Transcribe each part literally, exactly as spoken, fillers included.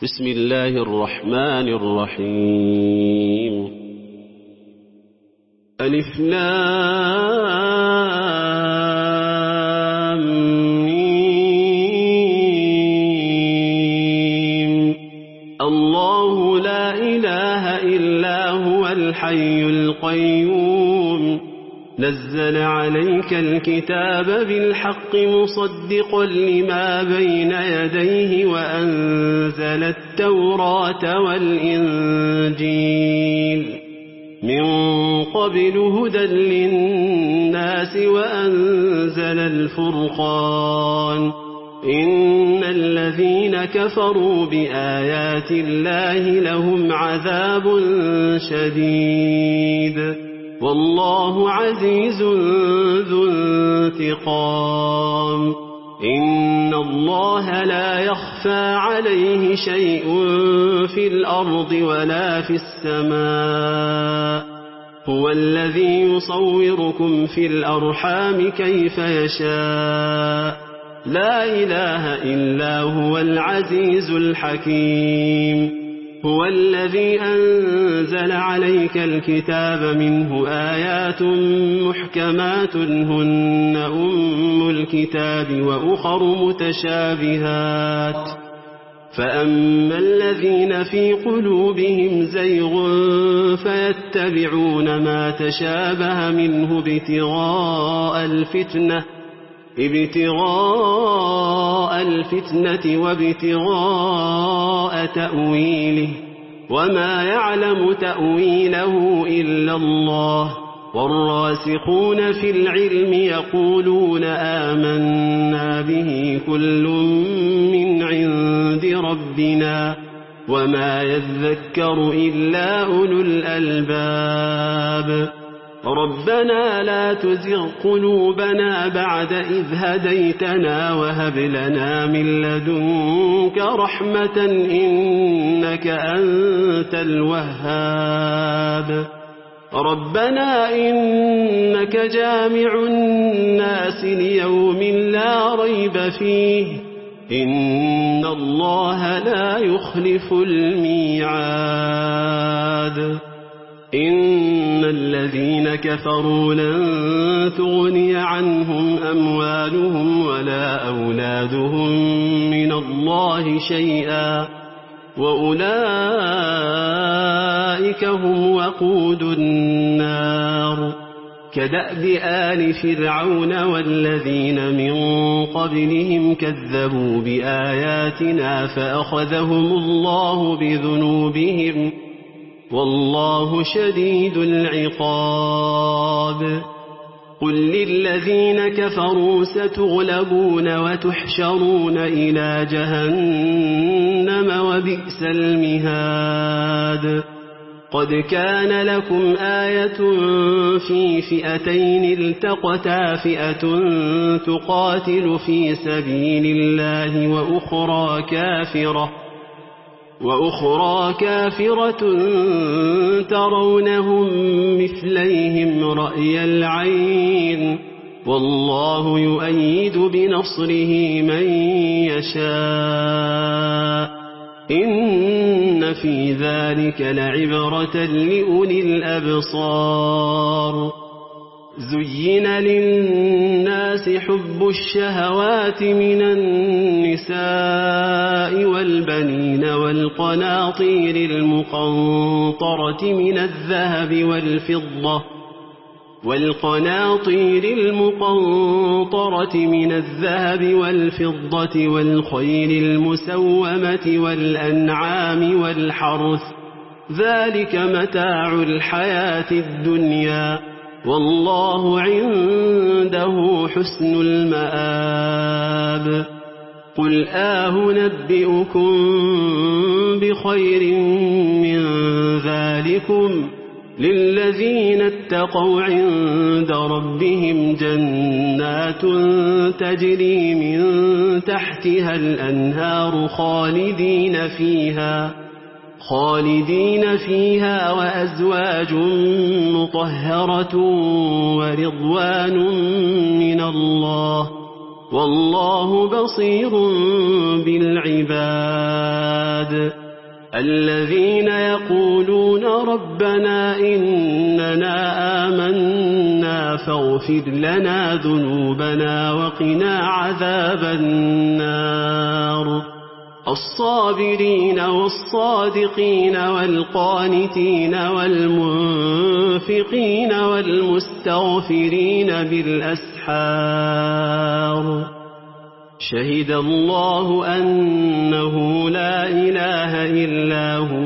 بسم الله الرحمن الرحيم ألف لام ميم الله لا إله إلا هو الحي القيوم نزل عليك الكتاب بالحق مصدقا لما بين يديه وأنزل التوراة والإنجيل من قبل هدى للناس وأنزل الفرقان إن الذين كفروا بآيات الله لهم عذاب شديد والله عزيز ذو انتقام إن الله لا يخفى عليه شيء في الأرض ولا في السماء هو الذي يصوركم في الأرحام كيف يشاء لا إله إلا هو العزيز الحكيم هو الذي أنزل عليك الكتاب منه آيات محكمات هن أم الكتاب وأخر متشابهات فأما الذين في قلوبهم زيغ فيتبعون ما تشابه منه ابتغاء الفتنة ابتغاء الفتنة وابتغاء تأويله وما يعلم تأويله إلا الله والراسخون في العلم يقولون آمنا به كل من عند ربنا وما يذكر إلا أولو الألباب ربنا لا تزغ قلوبنا بعد إذ هديتنا وهب لنا من لدنك رحمة إنك أنت الوهاب ربنا إنك جامع الناس ليوم لا ريب فيه إن الله لا يخلف الميعاد إن الذين كفروا لن تغني عنهم أموالهم ولا أولادهم من الله شيئا وأولئك هم وقود النار كدأب آل فرعون والذين من قبلهم كذبوا بآياتنا فأخذهم الله بذنوبهم والله شديد العقاب قل للذين كفروا ستغلبون وتحشرون إلى جهنم وبئس المهاد قد كان لكم آية في فئتين التقتا فئة تقاتل في سبيل الله وأخرى كافرة وأخرى كافرة ترونهم مثليهم رأي العين والله يؤيد بنصره من يشاء إن في ذلك لعبرة لأولي الأبصار زين للناس حب الشهوات من النساء والبنين والقناطير المقنطرة من الذهب والفضة والقناطير المقنطرة من الذهب والفضة والخيل المسومة والأنعام والحرث ذلك متاع الحياة الدنيا والله عنده حسن المآب قل آه نبئكم بخير من ذلكم للذين اتقوا عند ربهم جنات تجري من تحتها الأنهار خالدين فيها خالدين فيها وأزواج مطهرة ورضوان من الله والله بصير بالعباد الذين يقولون ربنا إننا آمنا فاغفر لنا ذنوبنا وقنا عذاب النار الصابرين والصادقين والقانتين والمنفقين والمستغفرين بالأسحار شهد الله أنه لا إله إلا هو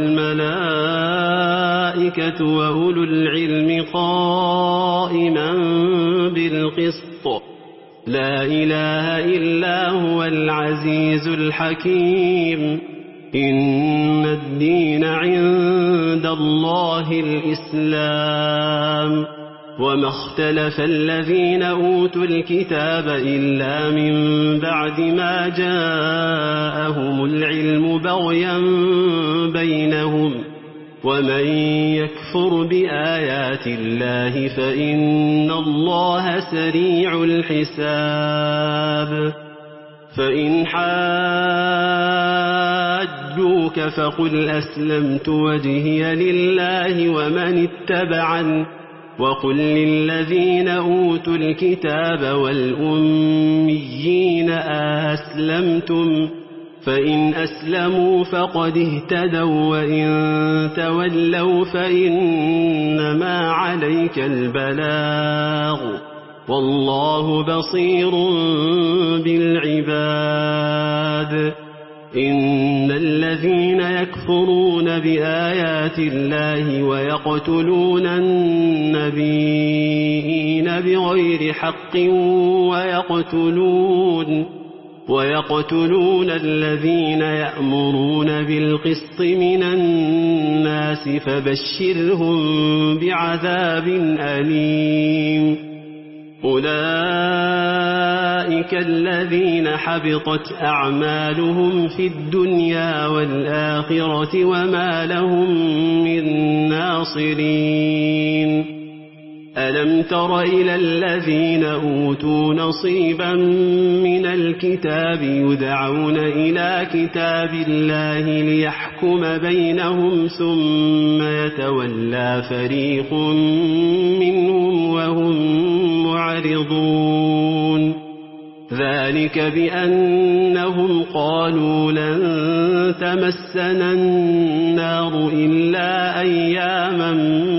والملائكة وأولو العلم قائما بالقسط لا إله إلا هو العزيز الحكيم إن الدين عند الله الإسلام وما اختلف الذين أوتوا الكتاب إلا من بعد ما جاءهم العلم بغيا بينهم ومن يكفر بآيات الله فإن الله سريع الحساب فإن حاجوك فقل أسلمت وجهي لله ومن اتبعني وقل للذين أوتوا الكتاب والأميين أسلمتم فإن أسلموا فقد اهتدوا وإن تولوا فإنما عليك البلاغ والله بصير بالعباد إن الذين يكفرون بآيات الله ويقتلون النبيين بغير حق ويقتلون ويقتلون الذين يأمرون بالقسط من الناس فبشرهم بعذاب أليم أولئك الذين حبطت أعمالهم في الدنيا والآخرة وما لهم من ناصرين ألم تر إلى الذين أوتوا نصيبا من الكتاب يدعون إلى كتاب الله ليحكم بينهم ثم يتولى فريق منهم وهم معرضون ذلك بأنهم قالوا لن تمسنا النار إلا أياما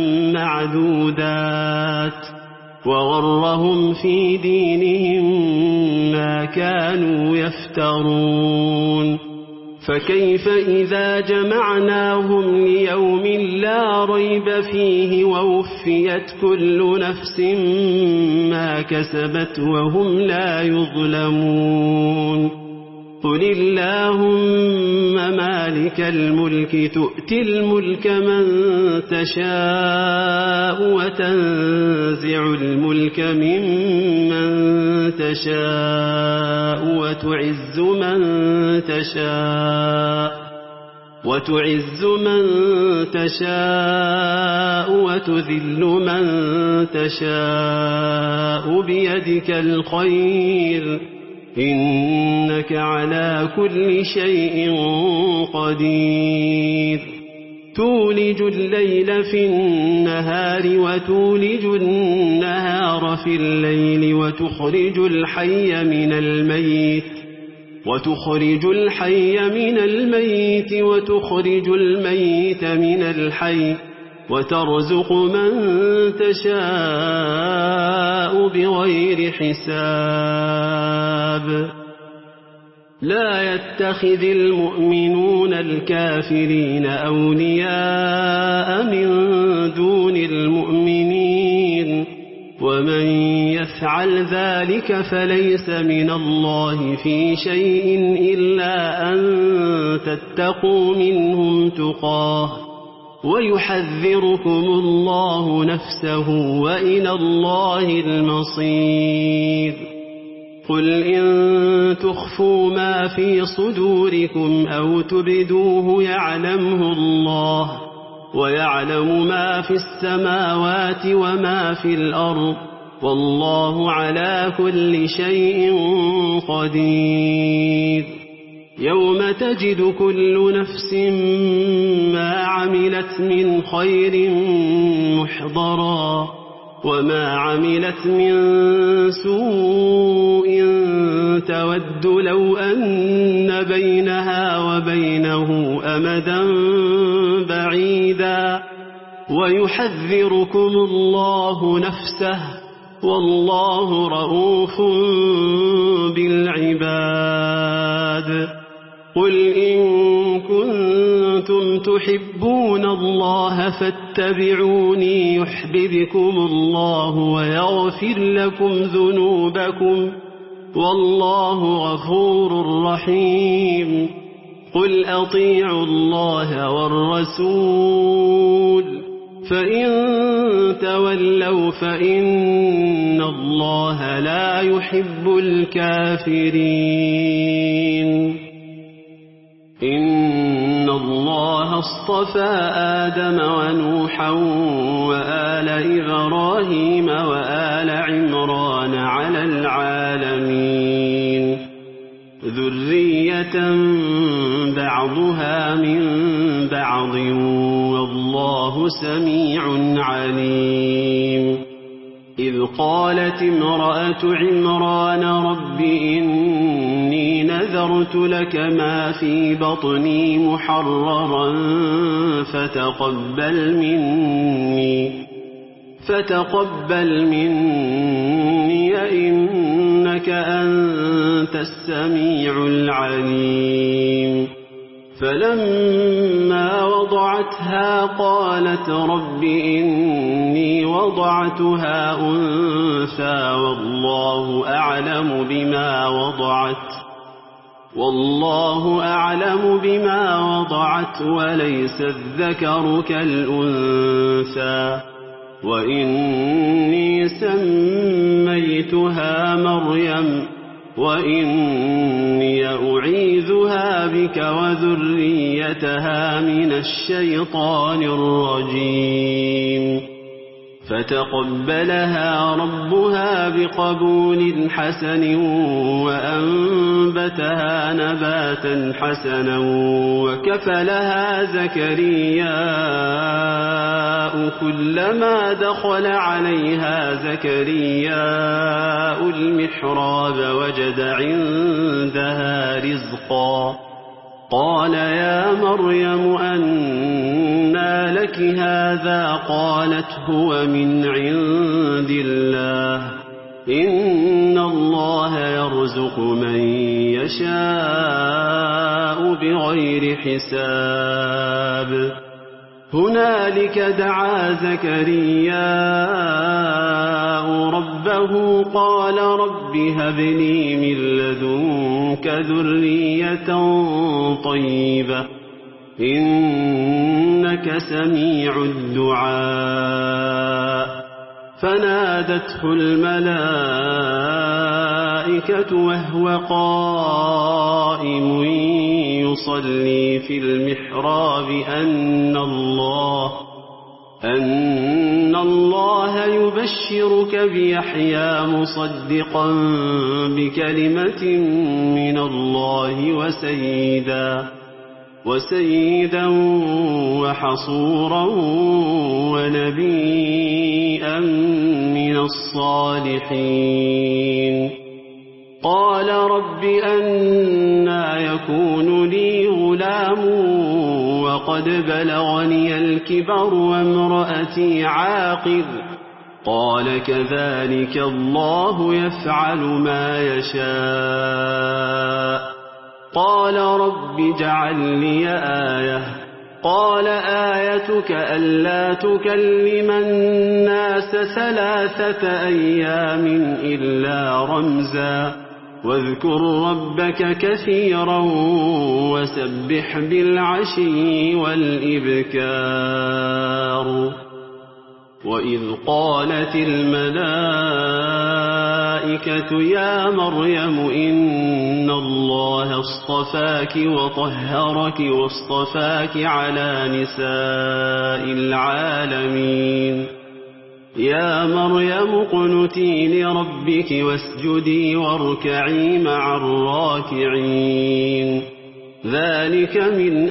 معدودات وغرهم في دينهم ما كانوا يفترون فكيف إذا جمعناهم ليوم لا ريب فيه ووفيت كل نفس ما كسبت وهم لا يظلمون قل اللهم مالك الملك تؤتي الملك من تشاء وتنزع الملك ممن تشاء وتعز من تشاء وتعز من تشاء وتذل من تشاء بيدك الخير إنك على كل شيء قدير تولج الليل في النهار وتولج النهار في الليل وتخرج الحي من الميت وتخرج الحي من الميت وتخرج الميت من الحي وترزق من تشاء بغير حساب لا يتخذ المؤمنون الكافرين أولياء من دون المؤمنين ومن يفعل ذلك فليس من الله في شيء إلا أن تتقوا منهم تقاه ويحذركم الله نفسه وإلى الله المصير قل إن تخفوا ما في صدوركم أو تبدوه يعلمه الله ويعلم ما في السماوات وما في الأرض والله على كل شيء قدير يوم تجد كل نفس ما عملت من خير محضرا وما عملت من سوء تود لو أن بينها وبينه أمدا بعيدا ويحذركم الله نفسه والله رؤوف بالعباد قل إن كنتم تحبون الله فاتبعوني يحببكم الله ويغفر لكم ذنوبكم والله غفور رحيم قل أطيعوا الله والرسول فإن تولوا فإن الله لا يحب الكافرين إن الله اصطفى آدم ونوحا وآل إبراهيم وآل عمران على العالمين ذرية بعضها من بعض والله سميع عليم إذ قالت امرأة عمران رب إني نذرت لك ما في بطني محررا فتقبل مني فتقبل مني إنك أنت السميع العليم فلما وضعتها قالت رب إني وضعتها أنثى والله أعلم بما وضعت والله أعلم بما وضعت وليس الذكر كالأنثى وإني سميتها مريم وإني أعيذها بك وذريتها من الشيطان الرجيم فتقبلها ربها بقبول حسن وأنبتها نباتا حسنا وكفلها زكرياء كلما دخل عليها زكرياء المحراب وجد عندها رزقا قال يا مريم أنى لك هذا قالت هو من عند الله إن الله يرزق من يشاء بغير حساب هنالك دعا زكرياء ربه قال رب هب لي من لدنك ذرية طيبة إنك سميع الدعاء فنادته الملائكة وهو قائم يصلي في المحراب أن الله أن الله يبشرك بيحيى مصدقا بكلمة من الله وسيدا وسيدا وحصورا ونبيا من الصالحين قال رب أنى يكون لي غلام وقد بلغني الكبر وامرأتي عاقر قال كذلك الله يفعل ما يشاء قال رب اجعل لي آية قال آيتك ألا تكلم الناس ثلاثة أيام إلا رمزا واذكر ربك كثيرا وسبح بالعشي والإبكار وإذ قالت الملائكة يا مريم إن الله اصطفاك وطهرك واصطفاك على نساء العالمين يا مريم اقنتي لربك واسجدي واركعي مع الراكعين ذلك من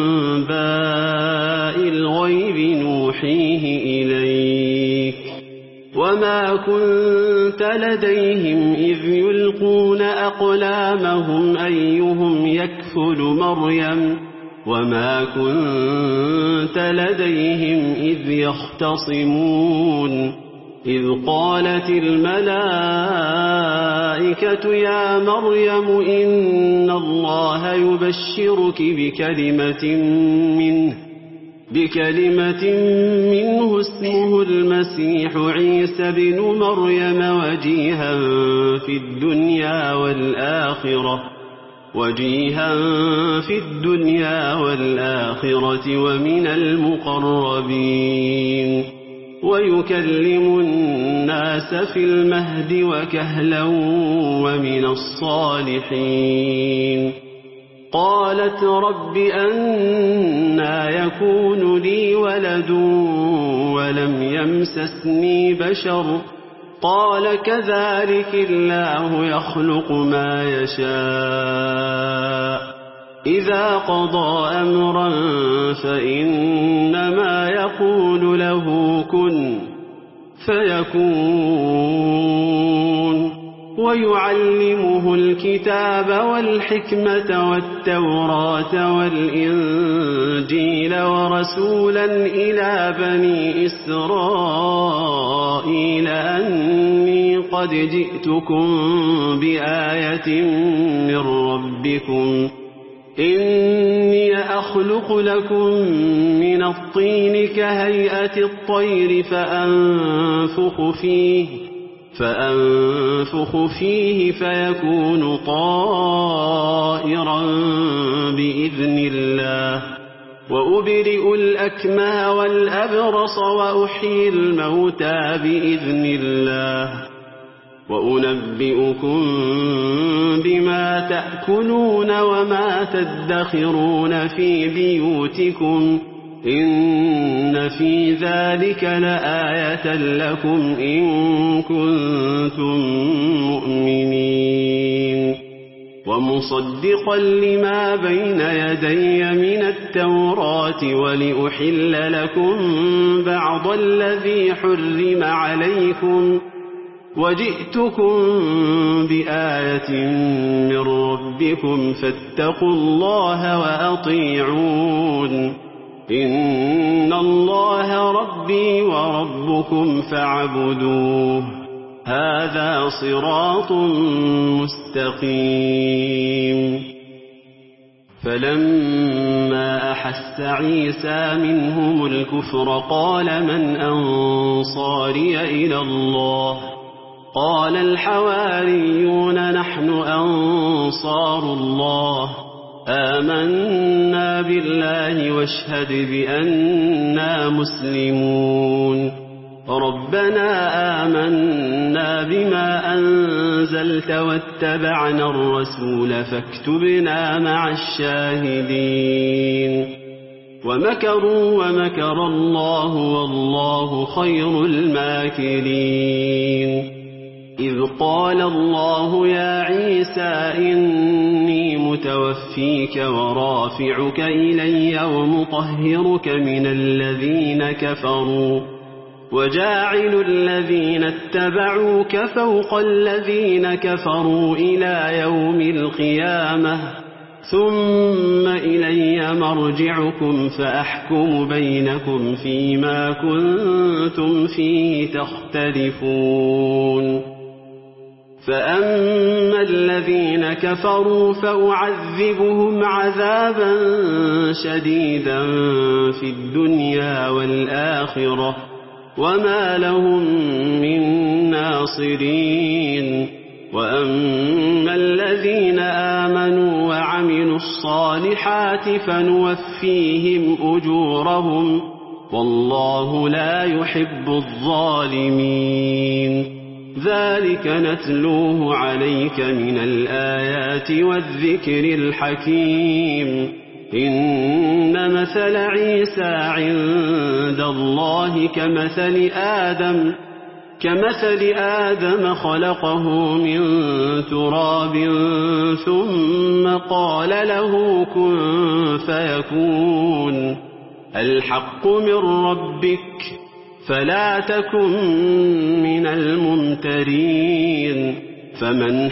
أنباء الغيب نوحيه إليك وما كنت لديهم إذ يلقون أقلامهم أيهم يكفل مريم وما كنت لديهم إذ يختصمون إذ قالت الملائكة يا مريم إن الله يبشرك بكلمة منه بكلمة منه اسمه المسيح عيسى بن مريم وجيها في الدنيا والآخرة وجيها في الدنيا والآخرة ومن المقربين ويكلم الناس في المهد وكهلا ومن الصالحين قالت رب أنى يكون لي ولد ولم يمسسني بشر قال كذلك الله يخلق ما يشاء إذا قضى أمرا فإنما يقول له كن فيكون ويعلمه الكتاب والحكمة والتوراة والإنجيل ورسولا إلى بني إسرائيل أني قد جئتكم بآية من ربكم إني أخلق لكم من الطين كهيئة الطير فأنفخ فيه فأنفخ فيه فيكون طائرا بإذن الله وأبرئ الأكمه والأبرص وأحيي الموتى بإذن الله وأنبئكم بما تأكلون وما تدخرون في بيوتكم إن في ذلك لآية لكم إن كنتم مؤمنين ومصدقا لما بين يدي من التوراة ولأحل لكم بعض الذي حرم عليكم وجئتكم بآية من ربكم فاتقوا الله وأطيعون إن الله ربي وربكم فاعبدوه هذا صراط مستقيم فلما أحس عيسى منهم الكفر قال من أنصاري إلى الله قال الحواريون نحن أنصار الله آمنا بالله واشهد بأننا مسلمون ربنا آمنا بما أنزلت واتبعنا الرسول فاكتبنا مع الشاهدين ومكروا ومكر الله والله خير الماكرين إذ قال الله يا عيسى إني متوفيك ورافعك إلي ومطهرك من الذين كفروا وجاعل الذين اتبعوك فوق الذين كفروا إلى يوم القيامة ثم إلي مرجعكم فأحكم بينكم فيما كنتم فيه تختلفون فأما الذين كفروا فأعذبهم عذابا شديدا في الدنيا والآخرة وما لهم من ناصرين وأما الذين آمنوا وعملوا الصالحات فنوفيهم أجورهم والله لا يحب الظالمين ذلك نتلوه عليك من الآيات والذكر الحكيم إن مثل عيسى عند الله كمثل آدم كمثل آدم خلقه من تراب ثم قال له كن فيكون الحق من ربك فلا تكن من الممترين فمن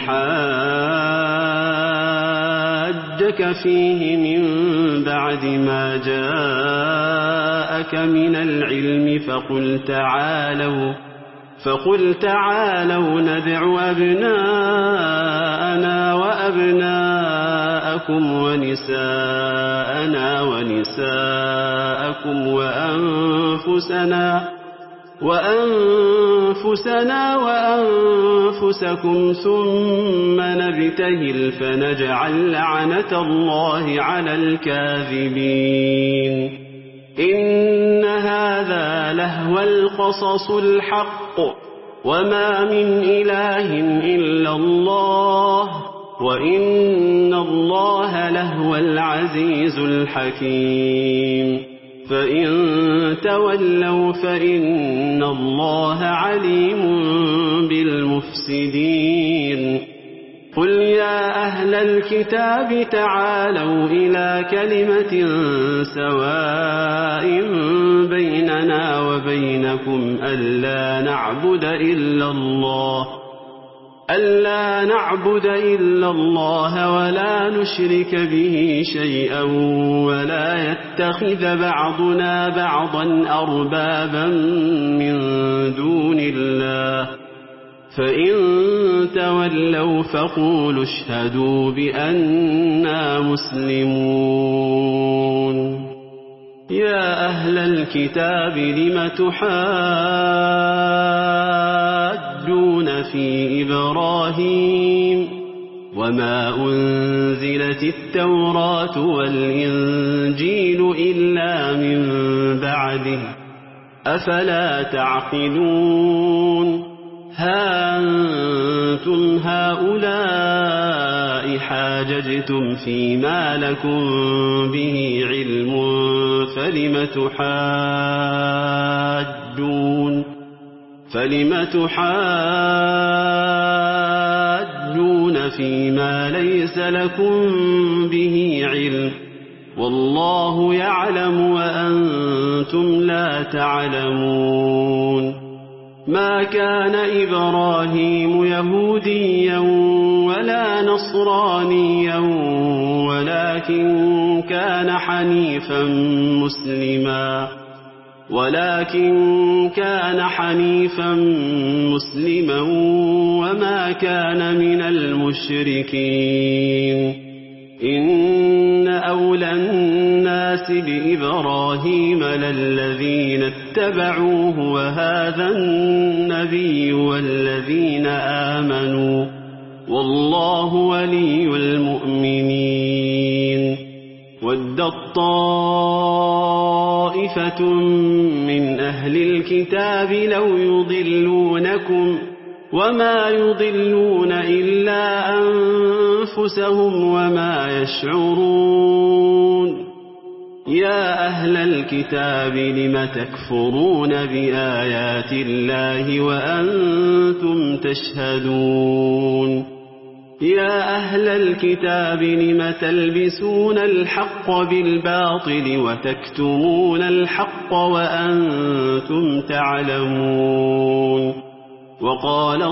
حاجك فيه من بعد ما جاءك من العلم فقل تعالوا فقل تعالوا ندع أبناءنا وأبناءكم ونساءنا ونساءكم وأنفسنا وأنفسنا وأنفسكم ثم نبتهل فنجعل لعنة الله على الكاذبين إن هذا لهو القصص الحق وما من إله إلا الله وإن الله لهو العزيز الحكيم فإن تولوا فإن الله عليم بالمفسدين قل يا أهل الكتاب تعالوا إلى كلمة سواء بيننا وبينكم ألا نعبد إلا الله ألا نعبد إلا الله ولا نشرك به شيئا ولا يتخذ بعضنا بعضا أربابا من دون الله فإن تولوا فقولوا اشهدوا بأننا مسلمون يا أهل الكتاب لم تحاجون في إبراهيم وما أنزلت التوراة والإنجيل إلا من بعده أفلا تعقلون ها أنتم هؤلاء حاججتم فيما لكم به علم فلم تحاجون فلم تحاجون فيما ليس لكم به علم والله يعلم وأنتم لا تعلمون ما كان إبراهيم يهوديا ولا نصرانيا ولكن كان حنيفا مسلما ولكن كان حنيفا مسلما وما كان من المشركين إن أولى الناس بإبراهيم للذين اتبعوه وهذا النبي والذين آمنوا والله ولي المؤمنين ودت طائفة من أهل الكتاب لو يضلونكم وما يضلون إلا أنفسهم وما يشعرون يا أهل الكتاب لم تكفرون بآيات الله وأنتم تشهدون يا أهل الكتاب لم تلبسون الحق بالباطل وتكتمون الحق وأنتم تعلمون وقالت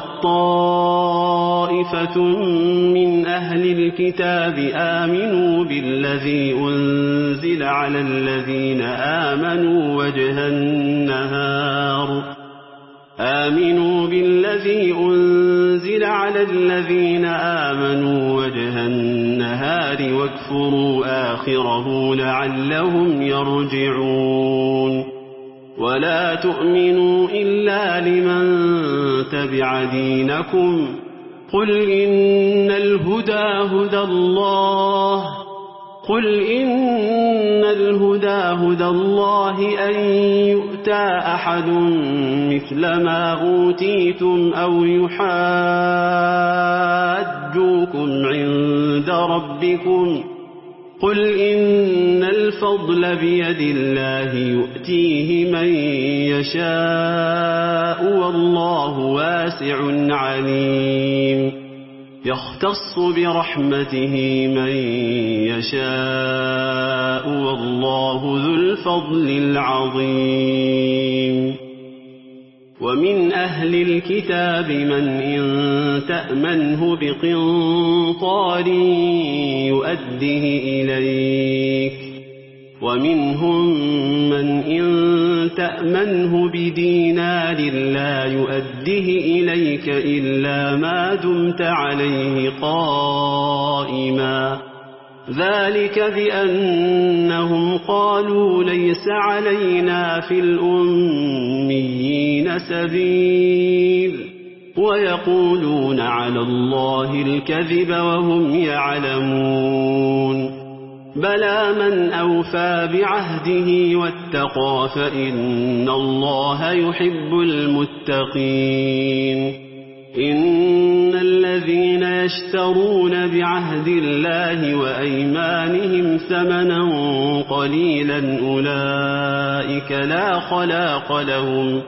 طائفة من أهل الكتاب آمنوا بالذي أنزل على الذين آمنوا وجه النهار آمنوا بالذي أنزل على الذين آمنوا وجه النهار واكفروا آخره لعلهم يرجعون ولا تؤمنوا إلا لمن تبع دينكم قل إن الهدى هدى الله قل إن الهدى هدى الله أن يؤتى أحد مثل ما أوتيتم أو يحاجوكم عند ربكم قل إن الفضل بيد الله يؤتيه من يشاء والله واسع عليم يختص برحمته من يشاء والله ذو الفضل العظيم ومن أهل الكتاب من إن تأمنه بقنطار يؤده إليك ومنهم من إن تأمنه بدينار لا يؤده إليك إلا ما دمت عليه قائما ذلك بأنهم قالوا ليس علينا في الأميين سبيل ويقولون على الله الكذب وهم يعلمون بلى من أوفى بعهده واتقى فإن الله يحب المتقين إن الذين يشترون بعهد الله وأيمانهم ثمنا قليلا أولئك لا خلاق لهم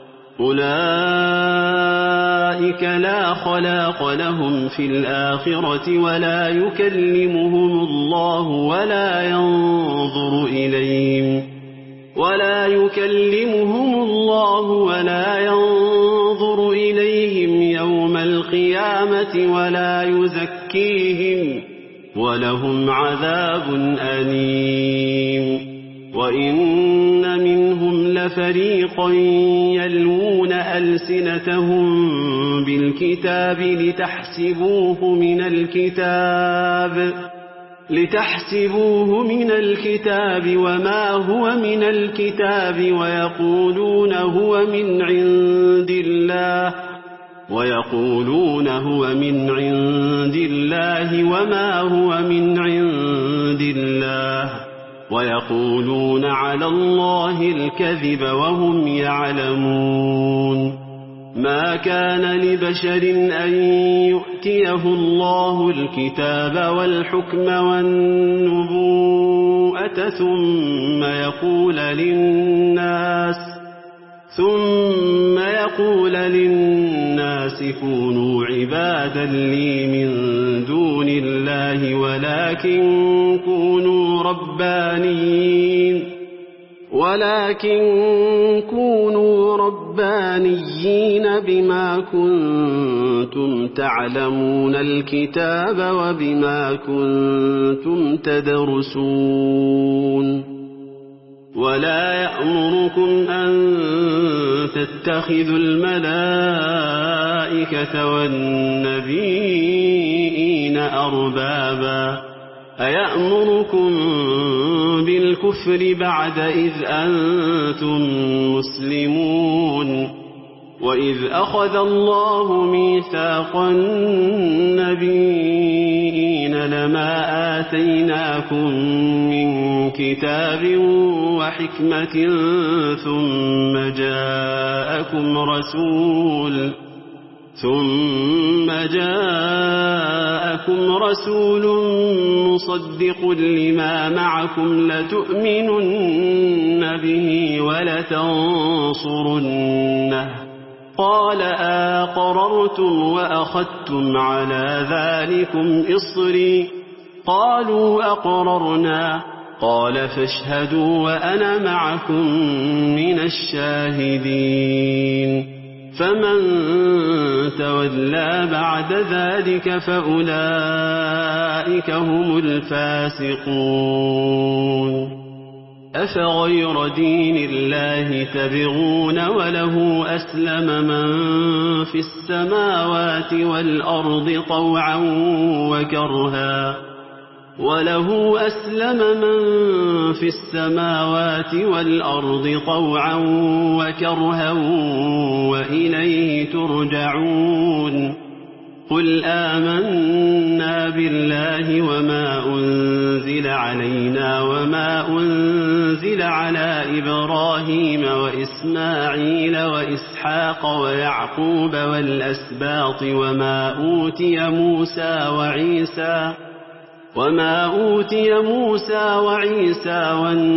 أولئك لا خلاق لهم في الآخرة ولا يكلمهم الله ولا ينظر إليهم ولا يكلمهم الله ولا ينظر إليهم يوم القيامة ولا يزكيهم ولهم عذاب أليم وإن منهم لفريقا يلوون ألسنتهم بالكتاب لتحسبوه من الكتاب لتحسبوه من الكتاب وما هو من الكتاب ويقولون هو من عند الله ويقولون هو من عند الله وما هو من عند الله ويقولون على الله الكذب وهم يعلمون ما كان لبشر أن يؤتيه الله الكتاب والحكم والنبوءة ثم يقول للناس ثم يقول للناس كونوا عبادا لي من دون الله ولكن كونوا ربانيين ولكن كونوا ربانيين بما كنتم تعلمون الكتاب وبما كنتم تدرسون ولا يأمركم أن تتخذوا الملائكة والنبيين أربابا أيأمركم بالكفر بعد إذ أنتم مسلمون وإذ أخذ الله ميثاق النبيين لما آتيناكم من كتاب وحكمة ثم جاءكم رسول ثم جاءكم رسول مصدق لما معكم لتؤمنن به ولتنصرنه قال أقررتم وأخذتم على ذلكم إصري قالوا أقررنا قال فاشهدوا وأنا معكم من الشاهدين فمن تولى بعد ذلك فأولئك هم الفاسقون أفغير دين الله تبغون وله أسلم من في السماوات والأرض طوعا وكرها وله أسلم من في السماوات والأرض طوعا وكرها وإليه ترجعون قل آمنا بالله وما أنزل علينا وما أنزل على إبراهيم وإسماعيل وإسحاق ويعقوب والأسباط وما أوتي موسى وعيسى وما أوتي موسى وعيسى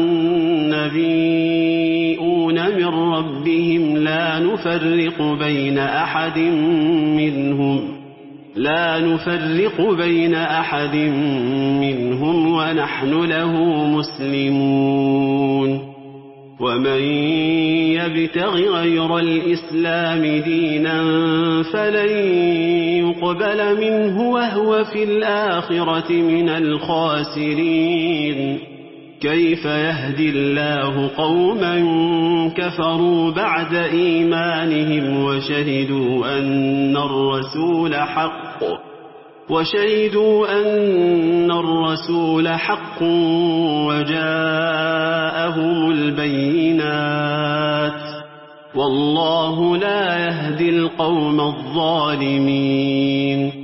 والنبيون من ربهم لا نفرق بين أحد منهم لا نفرق بين أحد منهم ونحن له مسلمون ومن يبتغ غير الإسلام دينا فلن يقبل منه وهو في الآخرة من الخاسرين كيف يهدي الله قوما كفروا بعد إيمانهم وشهدوا أن الرسول حق وشهدوا أن الرسول حق وجاءهم البينات والله لا يهدي القوم الظالمين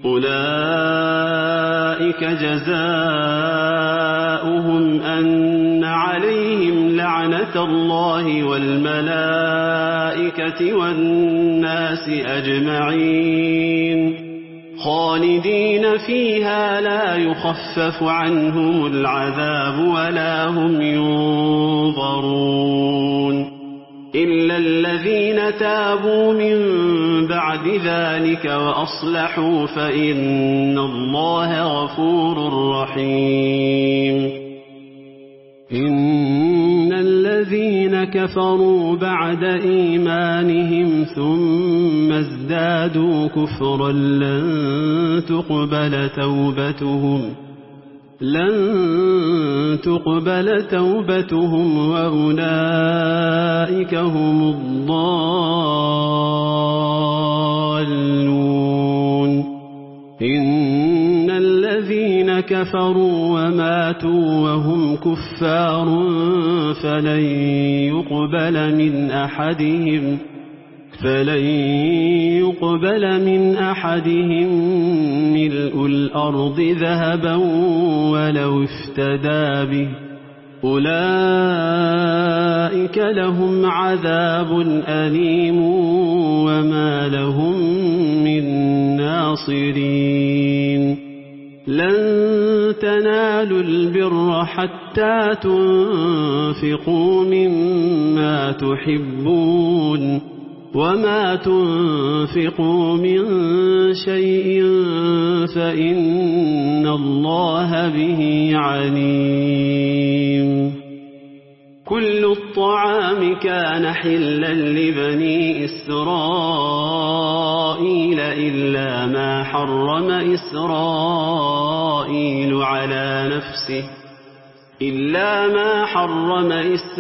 أولئك جزاؤهم أن عليهم لعنة الله والملائكة والناس أجمعين خالدين فيها لا يخفف عنهم العذاب ولا هم ينظرون إلا الذين تابوا من بعد ذلك وأصلحوا فإن الله غفور رحيم إن الذين كفروا بعد إيمانهم ثم ازدادوا كفرا لن تقبل توبتهم لن تقبل توبتهم وأولئك هم الضالون إن الذين كفروا وماتوا وهم كفار فلن يقبل من أحدهم فلن يقبل من أحدهم ملء الأرض ذهبا ولو افتدى به أولئك لهم عذاب أليم وما لهم من ناصرين لن تنالوا البر حتى تنفقوا مما تحبون وما تنفقوا من شيء فإن الله به عليم كل الطعام كان حلا لبني إسرائيل إلا ما حرم إسرائيل على نفسه إلا ما حرم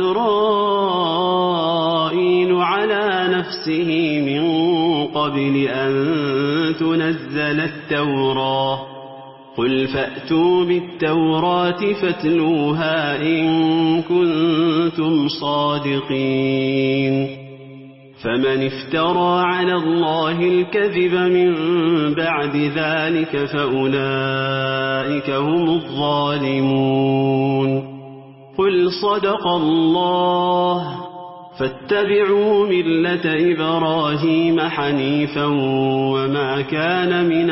إسرائيل على نفسه من قبل أن تنزل التوراة قل فأتوا بالتوراة فاتلوها إن كنتم صادقين فمن افترى على الله الكذب من بعد ذلك فأولئك هم الظالمون قل صدق الله فاتبعوا ملة إبراهيم حنيفا وما كان من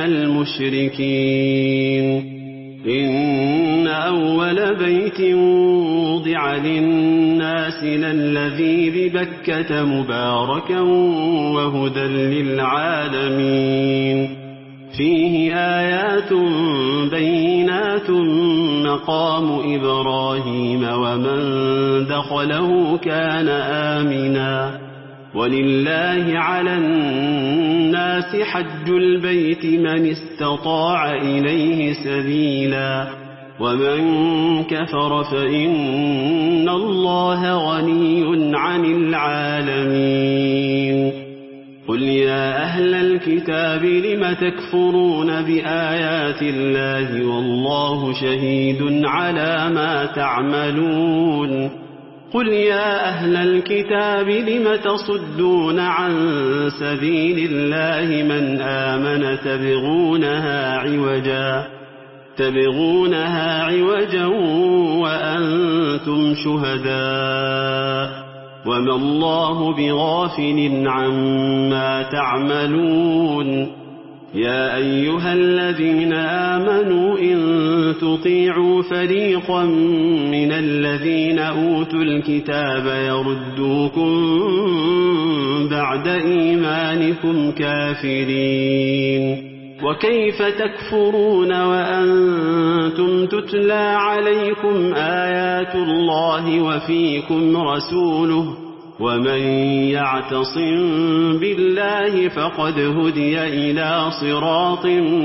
المشركين إن أول بيت وضع للناس للذي ببكة مباركا وهدى للعالمين فيه آيات بينات مقام إبراهيم ومن دخله كان آمنا ولله على الناس حج البيت من استطاع إليه سبيلا ومن كفر فإن الله غني عن العالمين قل يا أهل الكتاب لم تكفرون بآيات الله والله شهيد على ما تعملون قل يا أهل الكتاب لم تصدون عن سبيل الله من آمن تبغونها عوجا تبغونها عوجا وأنتم شهداء وما الله بغافل عما تعملون يا أيها الذين آمنوا إن تطيعوا فريقا من الذين أوتوا الكتاب يردوكم بعد إيمانكم كافرين وكيف تكفرون وأنتم تتلى عليكم آيات الله وفيكم رسوله ومن يعتصم بالله فقد هدي إلى صراط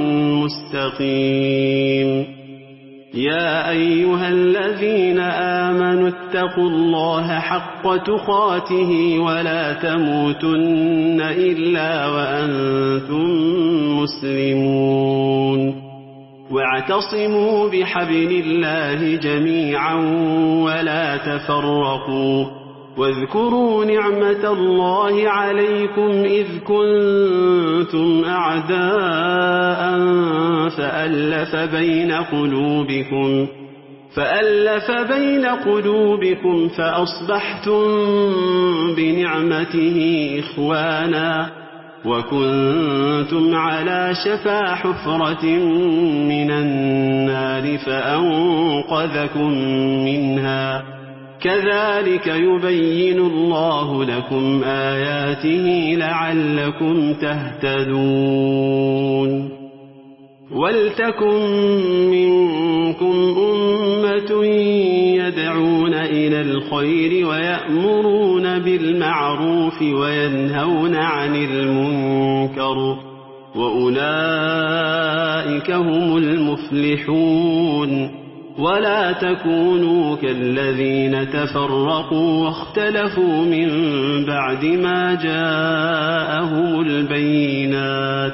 مستقيم يا أيها الذين آمنوا اتقوا الله حق تقاته ولا تموتن إلا وأنتم مسلمون واعتصموا بحبل الله جميعا ولا تفرقوا واذكروا نعمة الله عليكم إذ كنتم أعداء فألف بين قلوبكم فألف بين قلوبكم فأصبحتم بنعمته إخوانا وكنتم على شفا حفرة من النار فأنقذكم منها كذلك يبين الله لكم آياته لعلكم تهتدون ولتكن منكم أمة يدعون إلى الخير ويأمرون بالمعروف وينهون عن المنكر وأولئك هم المفلحون ولا تكونوا كالذين تفرقوا واختلفوا من بعد ما جاءهم البينات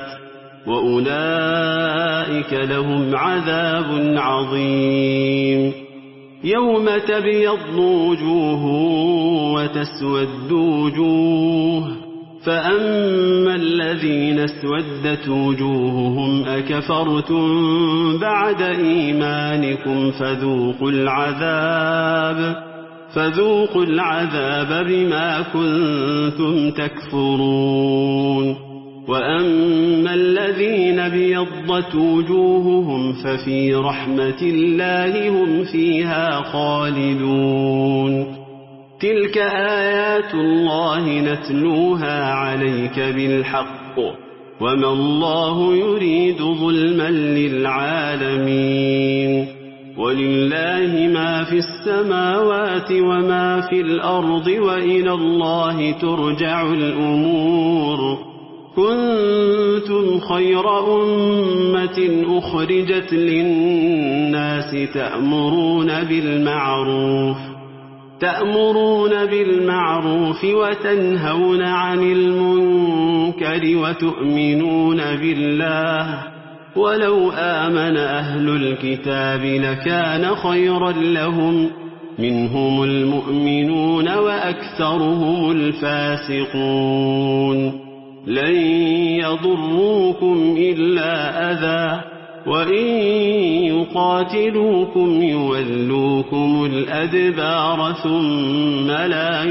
وأولئك لهم عذاب عظيم يوم تبيض وجوه وتسود وجوه فأما الذين اسودت وجوههم أكفرتم بعد إيمانكم فذوقوا العذاب فذوقوا العذاب بما كنتم تكفرون وأما الذين بيضت وجوههم ففي رحمة الله هم فيها خالدون تلك آيات الله نتلوها عليك بالحق وما الله يريد ظلما للعالمين ولله ما في السماوات وما في الأرض وإلى الله ترجع الأمور كنتم خير أمة أخرجت للناس تأمرون بالمعروف تأمرون بالمعروف وتنهون عن المنكر وتؤمنون بالله ولو آمن أهل الكتاب لكان خيرا لهم منهم المؤمنون وأكثرهم الفاسقون لن يضروكم إلا أذى وإن يقاتلوكم يولوكم الأدبار ثم لا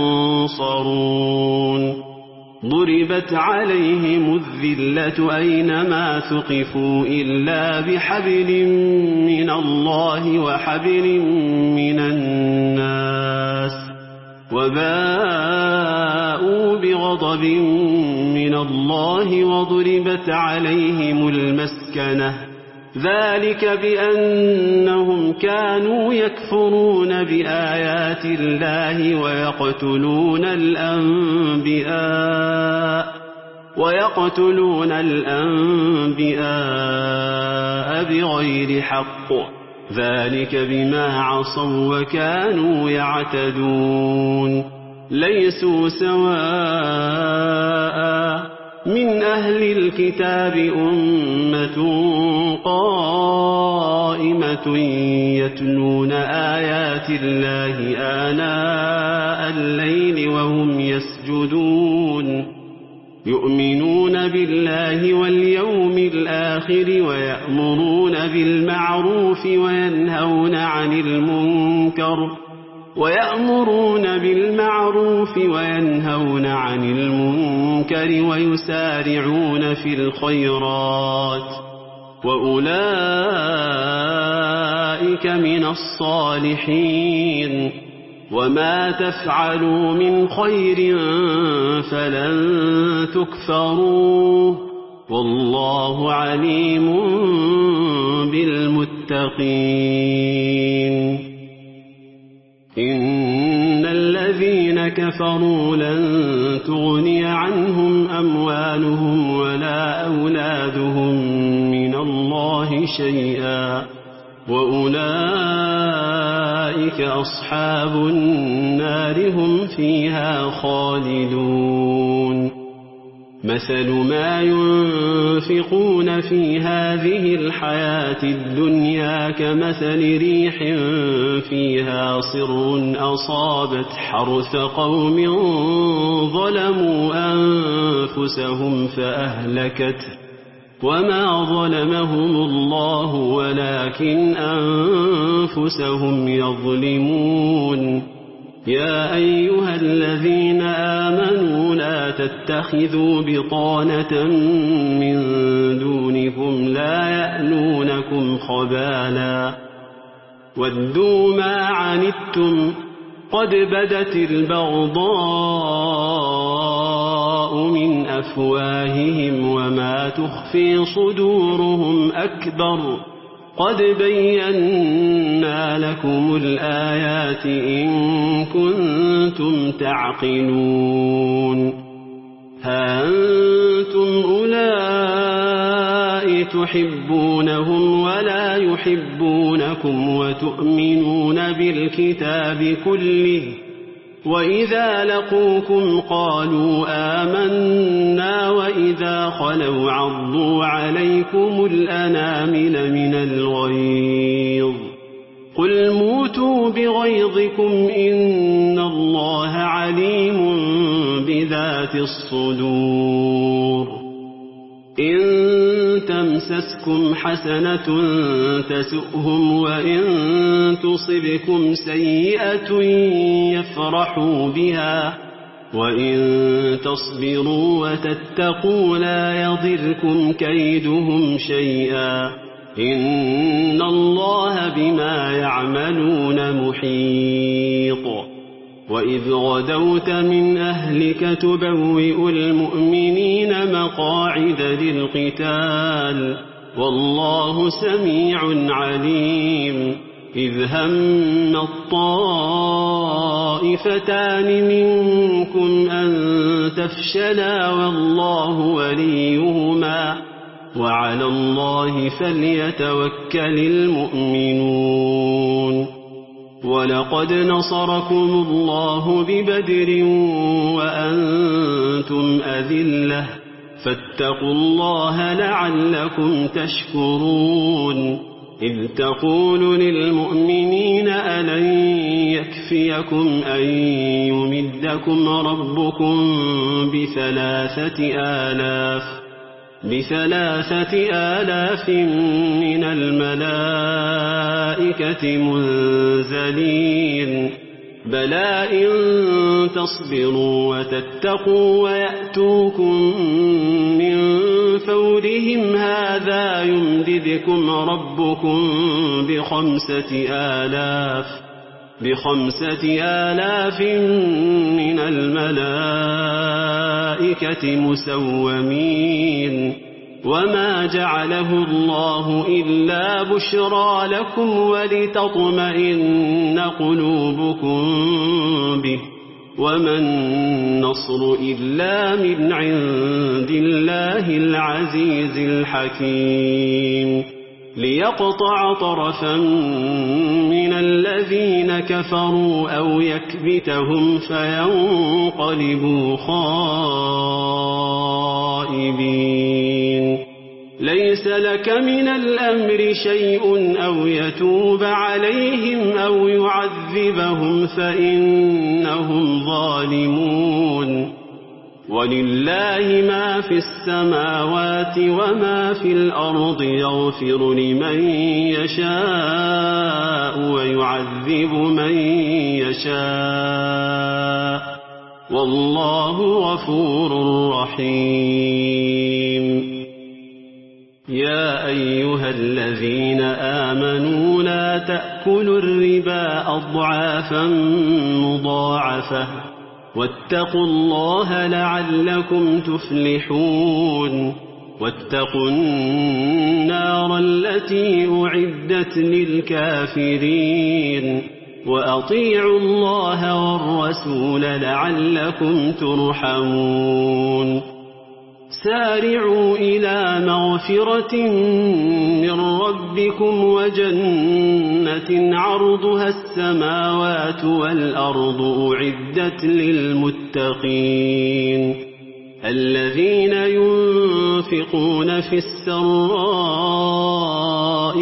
ينصرون ضربت عليهم الذلة أينما ثقفوا إلا بحبل من الله وحبل من الناس وباءوا بغضب من الله وضربت عليهم المسكنة ذلك بأنهم كانوا يكفرون بآيات الله ويقتلون الأنبياء ويقتلون الأنبياء بغير حق ذلك بما عصوا وكانوا يعتدون ليسوا سواء من أهل الكتاب أمة قائمة يتلون آيات الله آناء الليل وهم يسجدون يؤمنون بالله واليوم الآخر ويأمرون بالمعروف وينهون عن المنكر ويأمرون بالمعروف وينهون عن المنكر ويسارعون في الخيرات وأولئك من الصالحين وما تفعلوا من خير فلن تكفروه والله عليم بالمتقين إن الذين كفروا لن تغني عنهم أموالهم ولا أولادهم من الله شيئا وأولئك أصحاب النار هم فيها خالدون مثل ما ينفقون في هذه الحياة الدنيا كمثل ريح فيها صر أصابت حرث قوم ظلموا أنفسهم فأهلكته وما ظلمهم الله ولكن أنفسهم يظلمون يا أيها الذين آمنوا لا تتخذوا بطانة من دونكم لا يألونكم خبالا ودوا ما عنتم قد بدت البغضاء من أفواههم وما تخفي صدورهم أكبر قد بينا لكم الآيات إن كنتم تعقلون ها أنتم أولئك تحبونهم ولا يحبونكم وتؤمنون بالكتاب كله وإذا لقوكم قالوا آمنا وإذا خلوا عضوا عليكم الأنامل من الغيظ قل موتوا بغيظكم إن الله عليم بذات الصدور إن تمسسكم حسنة تسؤهم وإن تصبكم سيئة يفرحوا بها وإن تصبروا وتتقوا لا يضركم كيدهم شيئا إن الله بما يعملون محيط وإذ غدوت من أهلك تبوئ المؤمنين مقاعد للقتال والله سميع عليم إذ هم الطائفتان منكم أن تفشلا والله وليهما وعلى الله فليتوكل المؤمنون ولقد نصركم الله ببدر وأنتم أذلة فاتقوا الله لعلكم تشكرون إذ تقول للمؤمنين ألن يكفيكم أن يمدكم ربكم بثلاثة آلاف بثلاثة آلاف من الملائكة منزلين بلى إن تصبروا وتتقوا ويأتوكم من فورهم هذا يمددكم ربكم بخمسة آلاف بخمسة آلاف من الملائكة مسومين وما جعله الله إلا بشرى لكم ولتطمئن قلوبكم به وما النصر إلا من عند الله العزيز الحكيم ليقطع طرفا من الذين كفروا أو يكبتهم فينقلبوا خائبين ليس لك من الأمر شيء أو يتوب عليهم أو يعذبهم فإنهم ظالمون ولله ما في السماوات وما في الأرض يغفر لمن يشاء ويعذب من يشاء والله غفور رحيم. يا أيها الذين آمنوا لا تأكلوا الربا أضعافا مضاعفة واتقوا الله لعلكم تفلحون. واتقوا النار التي أعدت للكافرين وأطيعوا الله والرسول لعلكم ترحمون. سارعوا إلى مغفرة من ربكم وجنة عرضها السماوات والأرض أعدت للمتقين الذين ينفقون في السراء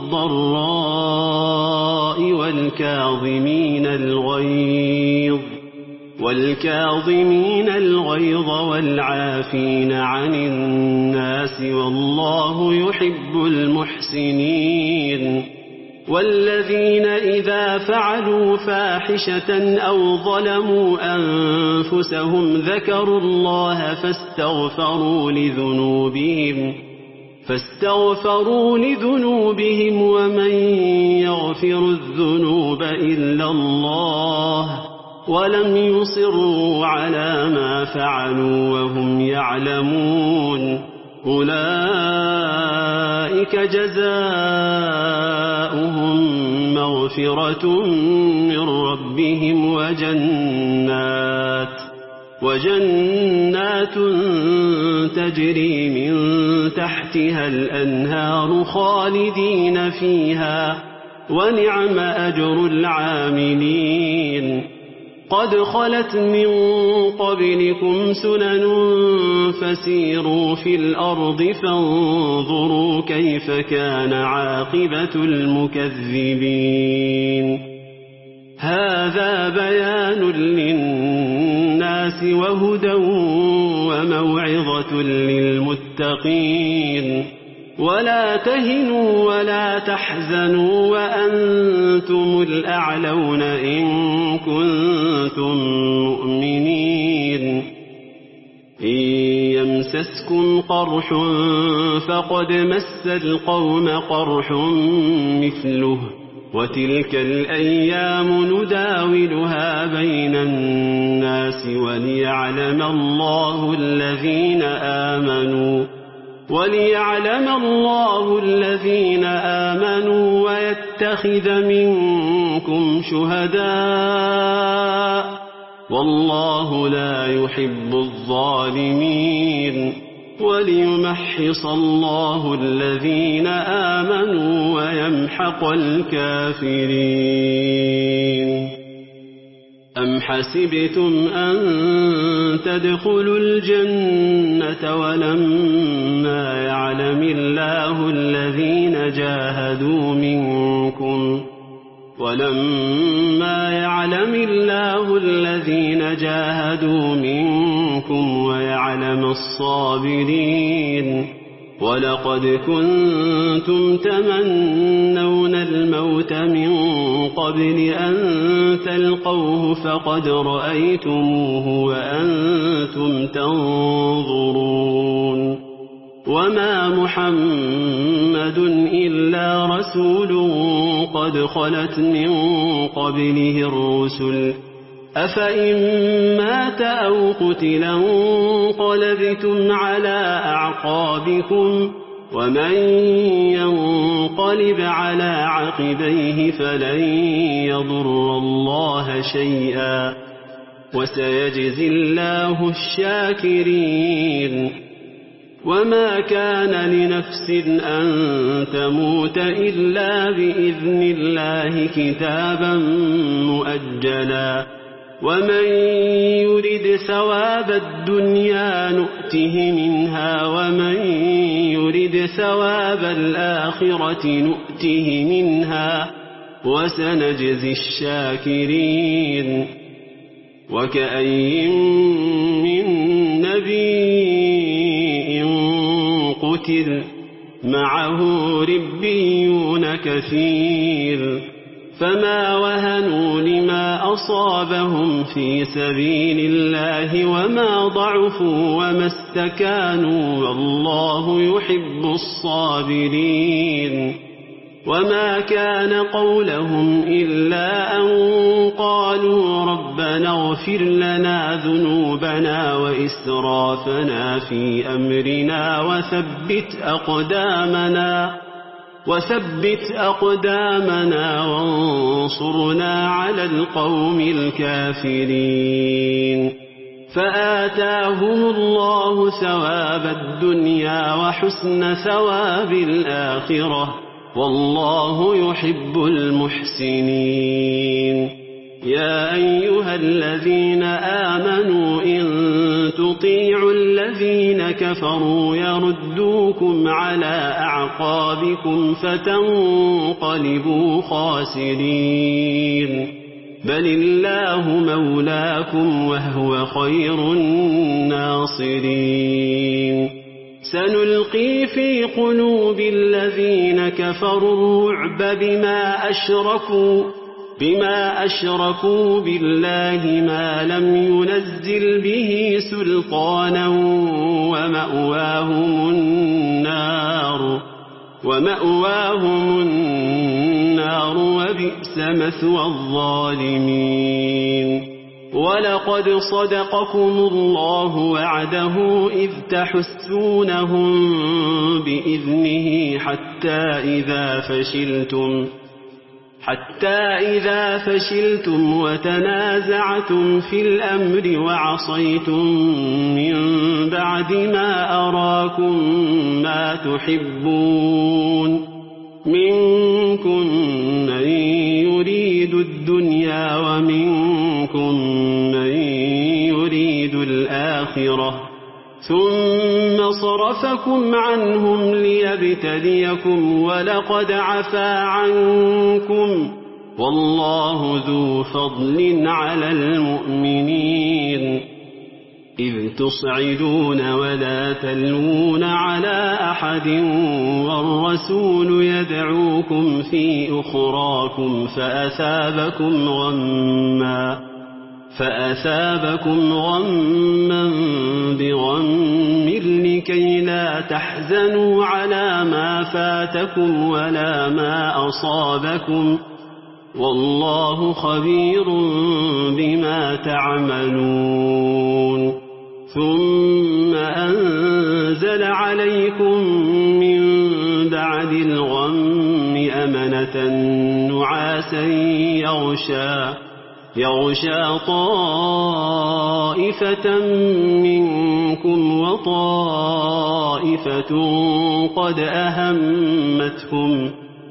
والضراء والكاظمين الغيظ والكاظمين الغيظ والعافين عن الناس والله يحب المحسنين. والذين إذا فعلوا فاحشة أو ظلموا أنفسهم ذكروا الله فاستغفروا لذنوبهم فاستغفروا لذنوبهم ومن يغفر الذنوب إلا الله ولم يصروا على ما فعلوا وهم يعلمون أولئك جزاؤهم مغفرة من ربهم وجنات وجنات تجري من تحتها الأنهار خالدين فيها ونعم أجر العاملين. قد خلت من قبلكم سنن فسيروا في الأرض فانظروا كيف كان عاقبة المكذبين. هذا بيان للناس وهدى وموعظة للمتقين. ولا تهنوا ولا تحزنوا وأنتم الأعلون إن كنتم مؤمنين. إن يمسسكم قرح فقد مس القوم قرح مثله وتلك الأيام نداولها بين الناس وليعلم الله الذين آمنوا وليعلم الله الذين آمنوا ويتخذ منكم شهداء والله لا يحب الظالمين وليمحص الله الذين آمنوا ويمحق الكافرين. أم حسبتم أن تدخلوا الجنة ولما يعلم الله الذين جاهدوا منكم ولما يعلم الله الذين جاهدوا منكم ويعلم الصابرين. ولقد كنتم تمنون الموت من قبل أن تلقوه فقد رأيتموه وأنتم تنظرون. وما محمد إلا رسول قد خلت من قبله الرسل أفإن مات أو قتل انقلبتم على أعقابكم ومن ينقلب على عقبيه فلن يضر الله شيئا وسيجزي الله الشاكرين. وما كان لنفس أن تموت إلا بإذن الله كتابا مؤجلا ومن يرد ثواب الدنيا نؤته منها ومن يرد ثواب الآخرة نؤته منها وسنجزي الشاكرين. وكأين من نبي قتل معه ربيون كثير فما وهنوا لما أصابهم في سبيل الله وما ضعفوا وما استكانوا والله يحب الصابرين وما كان قولهم إلا أن قالوا ربنا اغفر لنا ذنوبنا وإسرافنا في أمرنا وثبت أقدامنا وثبت أقدامنا وانصرنا على القوم الكافرين فآتاهم الله ثواب الدنيا وحسن ثواب الآخرة والله يحب المحسنين يا أيها الذين آمنوا إن تطيعوا الذين كفروا يردوكم على أعقابكم فتنقلبوا خاسرين بل الله مولاكم وهو خير الناصرين سنلقي في قلوب الذين كفروا الرعب بما أشركوا بما أشركوا بالله ما لم ينزل به سلطانا ومأواهم النار ومأواهم النار وبئس مثوى الظالمين ولقد صدقكم الله وعده إذ تحسونهم بإذنه حتى إذا فشلتم حتى إذا فشلتم وتنازعتم في الأمر وعصيتم من بعد ما أراكم ما تحبون منكم من يريد الدنيا ومنكم من يريد الآخرة ثم صرفكم عنهم ليبتليكم ولقد عفا عنكم والله ذو فضل على المؤمنين إذ تصعدون ولا تلوون على أحد والرسول يدعوكم في أخراكم فأثابكم غمّا فأثابكم غمّا بغمّ لكي لا تحزنوا على ما فاتكم ولا ما أصابكم والله خبير بما تعملون ثم أنزل عليكم من بعد الغم أمنة نعاسا يغشى يغشى طائفة منكم وطائفة قد أهمتهم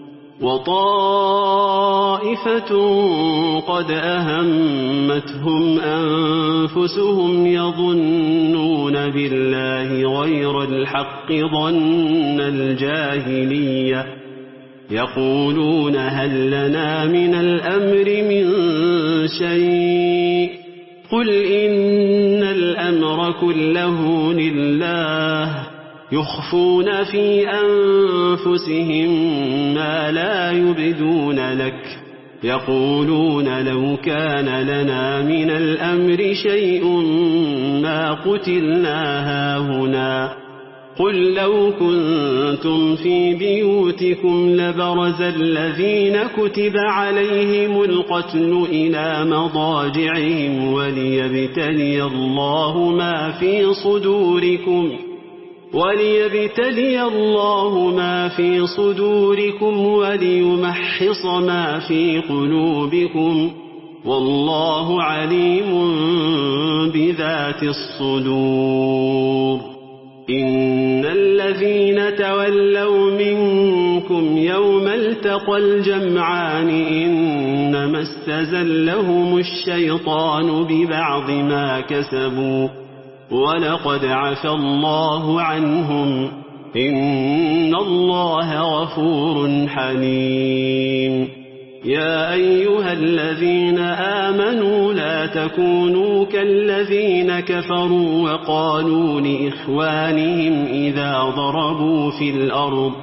وطائفة قد أهمتهم أنفسهم يظنون بالله غير الحق ظن الجاهلية يقولون هل لنا من الأمر من شيء قل إن الأمر كله لله يخفون في أنفسهم ما لا يبدون لك يقولون لو كان لنا من الأمر شيء ما قتلنا هاهنا قل لو كنتم في بيوتكم لبرز الذين كتب عليهم القتل إلى مضاجعهم وليبتلي الله ما في صدوركم وليبتلي الله ما في صدوركم وليمحص ما في قلوبكم والله عليم بذات الصدور إن الذين تولوا منكم يوم التقى الجمعان إنما استزلهم الشيطان ببعض ما كسبوا ولقد عفى الله عنهم إن الله غفور حليم يا أيها الذين آمنوا لا تكونوا كالذين كفروا وقالوا لإخوانهم إذا ضربوا في الأرض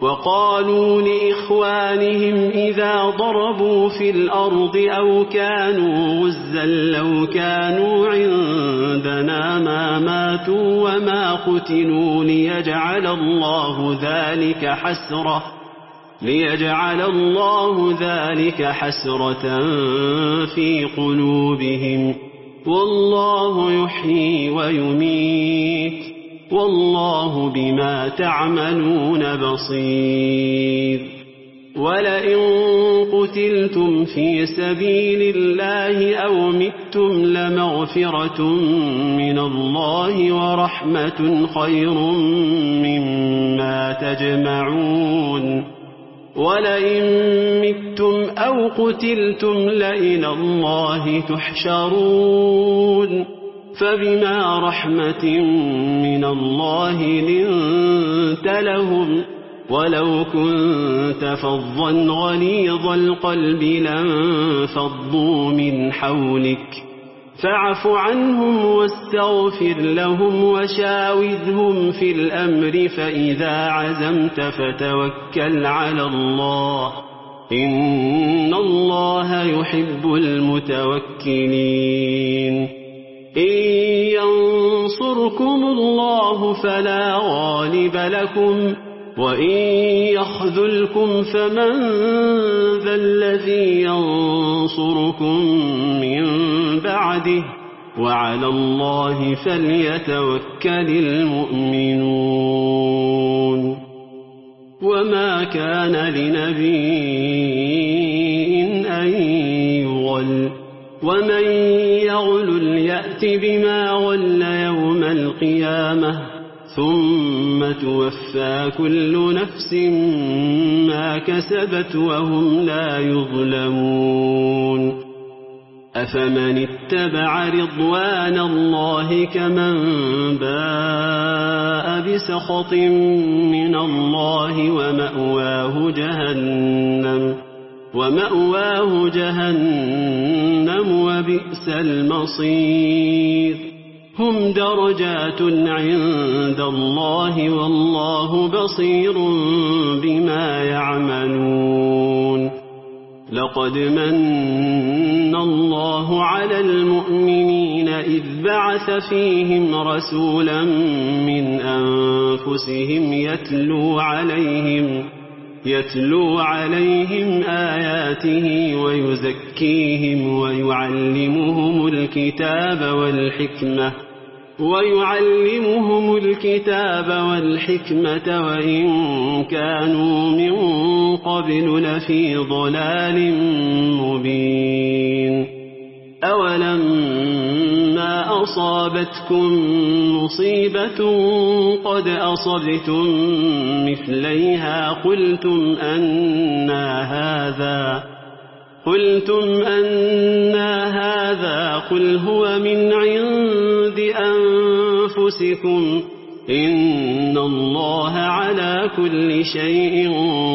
وقالوا لإخوانهم إذا ضربوا في الأرض أو كانوا غزا لو كانوا عندنا ما ماتوا وما قتلوا ليجعل الله ذلك حسرة ليجعل الله ذلك حسرة في قلوبهم والله يحيي ويميت والله بما تعملون بصير ولئن قتلتم في سبيل الله أو متم لمغفرة من الله ورحمة خير مما تجمعون ولئن متم أو قتلتم لإلى الله تحشرون فبما رحمة من الله لنت لهم ولو كنت فظا غليظ القلب لانفضوا من حولك فاعف عنهم واستغفر لهم وشاورهم في الأمر فإذا عزمت فتوكل على الله إن الله يحب المتوكلين إن ينصركم الله فلا غالب لكم وإن يخذلكم فمن ذا الذي ينصركم من بعده وعلى الله فليتوكل المؤمنون وما كان لنبي أن يغل ومن يغل يأت بما غل يوم القيامة ثم توفى كل نفس ما كسبت وهم لا يظلمون أفمن اتبع رضوان الله كمن باء بسخط من الله ومأواه جهنم ومأواه جهنم وبئس المصير هم درجات عند الله والله بصير بما يعملون لقد من الله على المؤمنين إذ بعث فيهم رسولا من أنفسهم يتلو عليهم يتلو عليهم آياته ويزكيهم ويعلمهم الكتاب والحكمة ويعلمهم الكتاب والحكمة وإن كانوا من قبل لفي ضلال مبين أولما أصابتكم مصيبة قد أصبتم مثليها قلتم أنى هذا قلتم أنى هذا قل هو من عند أنفسكم إن الله على كل شيء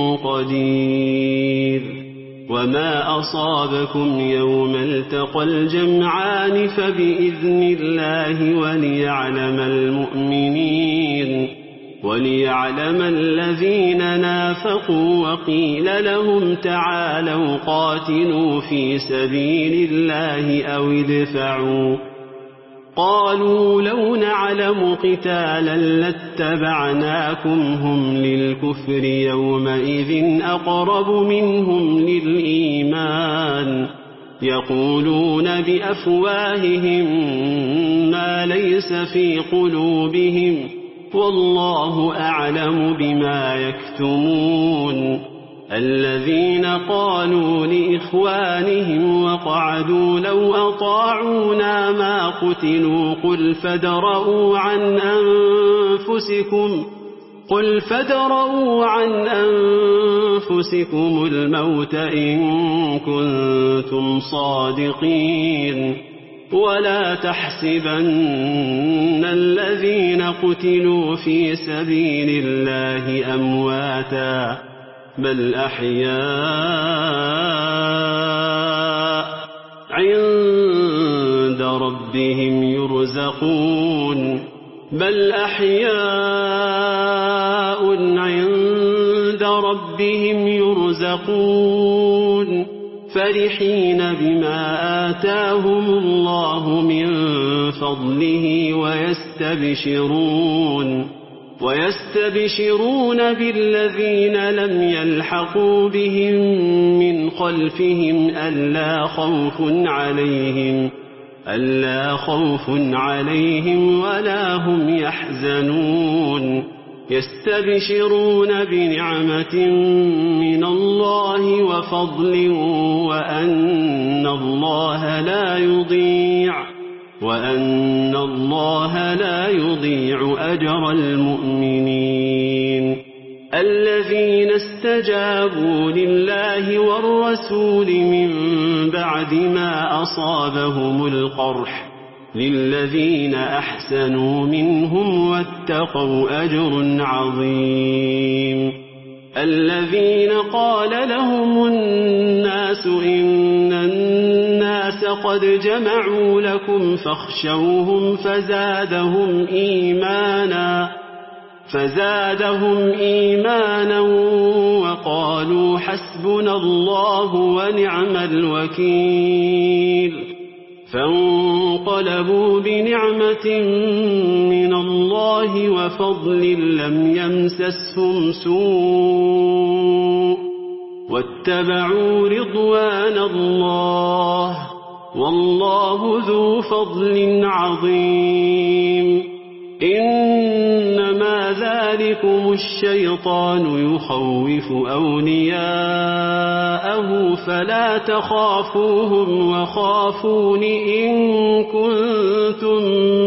قدير وما أصابكم يوم التقى الجمعان فبإذن الله وليعلم المؤمنين وليعلم الذين نافقوا وقيل لهم تعالوا قاتلوا في سبيل الله أو ادفعوا قالوا لو نعلم قتالا لاتبعناكم هم للكفر يومئذ أقرب منهم للإيمان يقولون بأفواههم ما ليس في قلوبهم والله أعلم بما يكتمون الذين قالوا لإخوانهم وقعدوا لو أطاعونا ما قتلوا قل فادرءوا عن أنفسكم قل فادرءوا عن أنفسكم الموت إن كنتم صادقين ولا تحسبن الذين قتلوا في سبيل الله أمواتا بل أحياء عند ربهم يرزقون بل أحياء عند ربهم يرزقون فرحين بما آتاهم الله من فضله ويستبشرون ويستبشرون بالذين لم يلحقوا بهم من خلفهم ألا خوف عليهم ألا خوف عليهم ولا هم يحزنون يستبشرون بنعمة من الله وفضل وأن الله لا يضيع وأن الله لا يضيع أجر المؤمنين الذين استجابوا لله والرسول من بعد ما أصابهم القرح للذين أحسنوا منهم واتقوا أجر عظيم الذين قال لهم الناس إن الناس قد جمعوا لكم فاخشوهم فزادهم إيمانا فزادهم إيمانا وقالوا حسبنا الله ونعم الوكيل فانقلبوا بنعمة من الله وفضل لم يمسسهم سوء واتبعوا رضوان الله والله ذو فضل عظيم إنما ذلكم الشيطان يخوف أولياءه فلا تخافوهم وخافون إن كنتم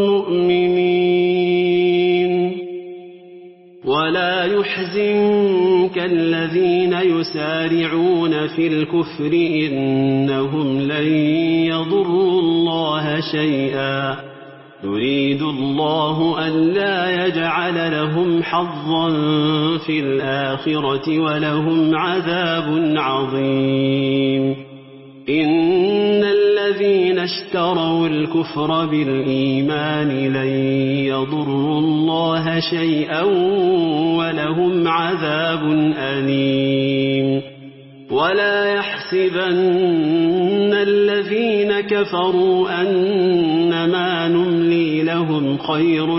مؤمنين ولا يحزنك الذين يسارعون في الكفر إنهم لن يضروا الله شيئا يريد الله ألا يجعل لهم حظا في الآخرة ولهم عذاب عظيم إن الذين اشتروا الكفر بالإيمان لن يضروا الله شيئا ولهم عذاب أليم ولا يحسبن الذين كفروا أنما نملي لهم خير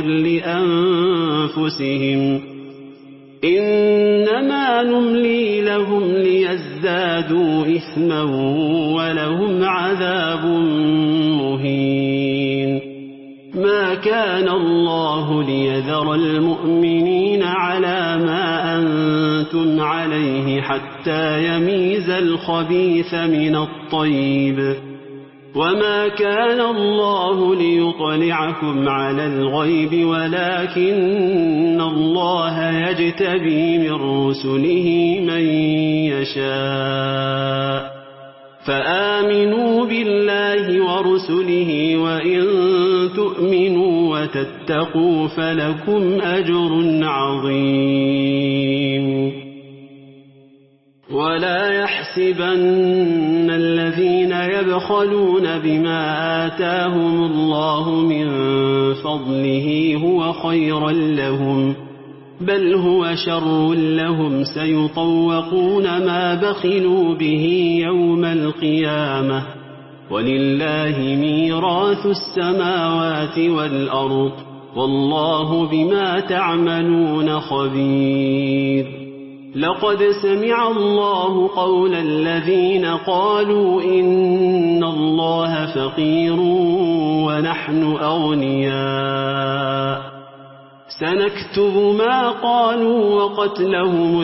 لأنفسهم إنما نملي لهم ليزدادوا إثما ولهم عذاب مهين ما كان الله ليذر المؤمنين على ما أنتم عليه حتى يميز الخبيث من الطيب وما كان الله ليطلعكم على الغيب ولكن الله يجتبي من رسله من يشاء فآمنوا بالله ورسله وإن تؤمنوا وتتقوا فلكم أجر عظيم ولا يحسبن الذين يبخلون بما آتاهم الله من فضله هو خيرا لهم بل هو شر لهم سيطوقون ما بخلوا به يوم القيامة ولله ميراث السماوات والأرض والله بما تعملون خبير لقد سمع الله قول الذين قالوا إن الله فقير ونحن أغنياء سنكتب ما قالوا وقتلهم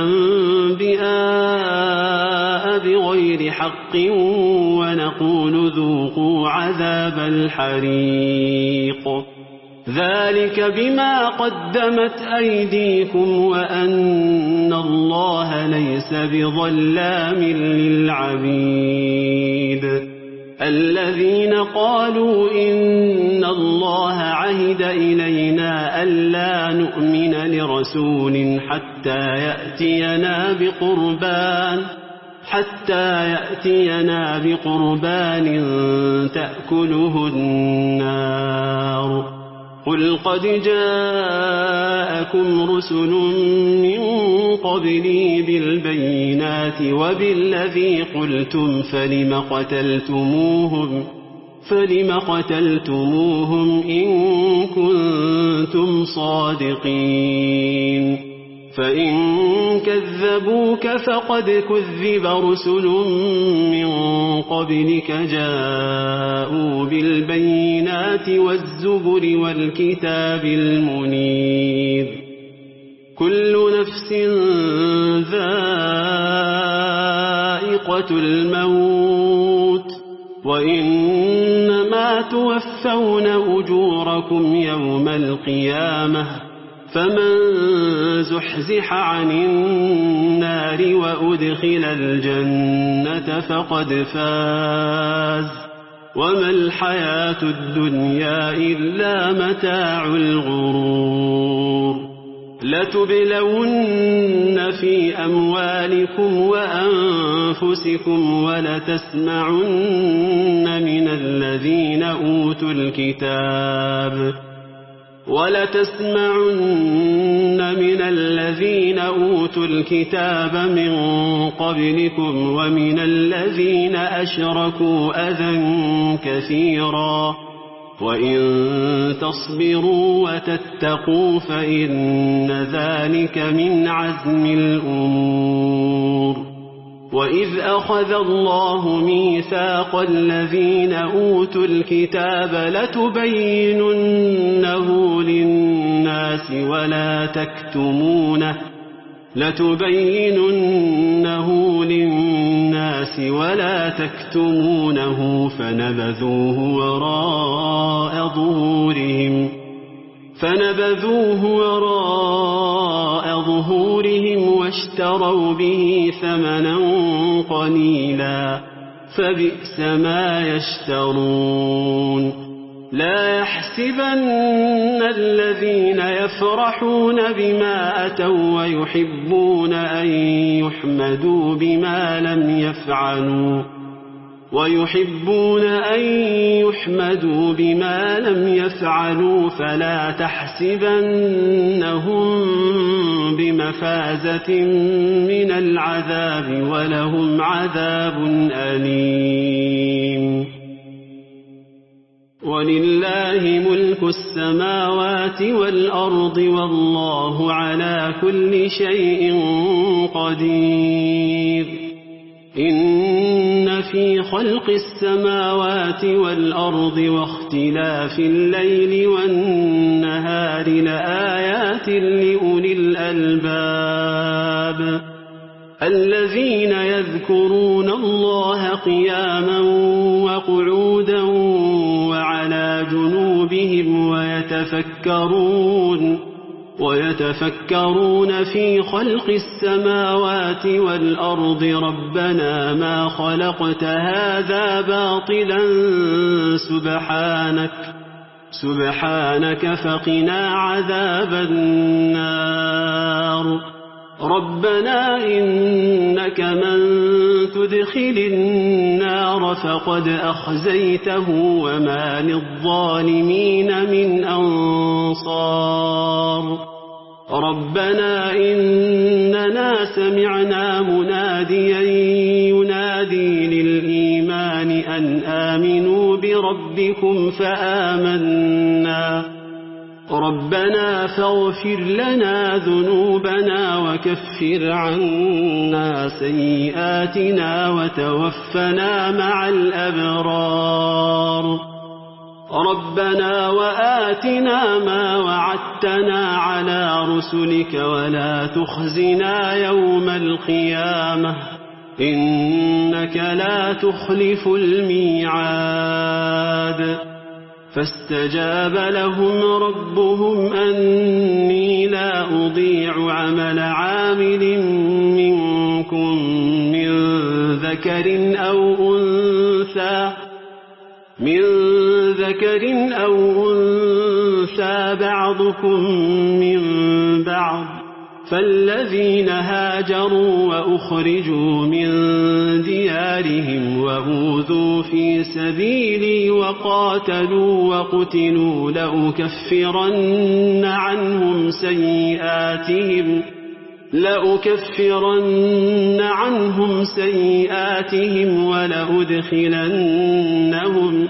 الأنبياء بغير حق ونقول ذوقوا عذاب الحريق ذلك بما قدمت أيديكم وأن الله ليس بظلام للعبيد الذين قالوا إن الله عهد إلينا ألا نؤمن لرسول حتى يأتينا بقربان حتى يأتينا بقربان تأكله النار قل قد جاءكم رسل من قبلي بالبينات وبالذي قلتم فلم قتلتموهم فلم قتلتموهم إن كنتم صادقين فإن كذبوك فقد كذب رسل من قبلك جاءوا بالبينات والزبر والكتاب المنير كل نفس ذائقة الموت وإنما توفون أجوركم يوم القيامة فمن زحزح عن النار وأدخل الجنة فقد فاز وما الحياة الدنيا إلا متاع الغرور لتبلون في أموالكم وأنفسكم ولتسمعن من الذين أوتوا الكتاب ولتسمعن من الذين أوتوا الكتاب من قبلكم ومن الذين أشركوا أذى كثيرا وإن تصبروا وتتقوا فإن ذلك من عزم الأمور وإذ أخذ الله ميثاق الذين أوتوا الكتاب لتبيننه للناس ولا تكتمونه لتبيننه للناس ولا تكتمونه فنبذوه وراء ظهورهم فنبذوه وراء ظهورهم واشتروا به ثمنا قليلا فبئس ما يشترون لا يحسبن الذين يفرحون بما أتوا ويحبون أن يحمدوا بما لم يفعلوا ويحبون أن يحمدوا بما لم يفعلوا فلا تحسبنهم بمفازة من العذاب ولهم عذاب أليم ولله ملك السماوات والأرض والله على كل شيء قدير إن في خلق السماوات والأرض واختلاف الليل والنهار لآيات لأولي الألباب الذين يذكرون الله قياما وقعودا وعلى جنوبهم ويتفكرون ويتفكرون في خلق السماوات والأرض ربنا ما خلقت هذا باطلا سبحانك سبحانك فقنا عذاب النار ربنا إنك من تدخل النار فقد أخزيته وما للظالمين من أنصار ربنا إننا سمعنا مناديا ينادي للإيمان أن آمنوا بربكم فآمنا ربنا فاغفر لنا ذنوبنا وكفر عنا سيئاتنا وتوفنا مع الأبرار ربنا وآتنا ما وعدتنا على رسلك ولا تخزنا يوم القيامة إنك لا تخلف الميعاد فاستجاب لهم ربهم أني لا أضيع عمل عامل منكم من ذكر أو أنثى من ذكر أو أنثى بعضكم من بعض فالذين هاجروا وأخرجوا من ديارهم وأوذوا في سبيلي وقاتلوا وقتلوا لأكفرن عنهم سيئاتهم لأكفرن عنهم سيئاتهم ولأدخلنهم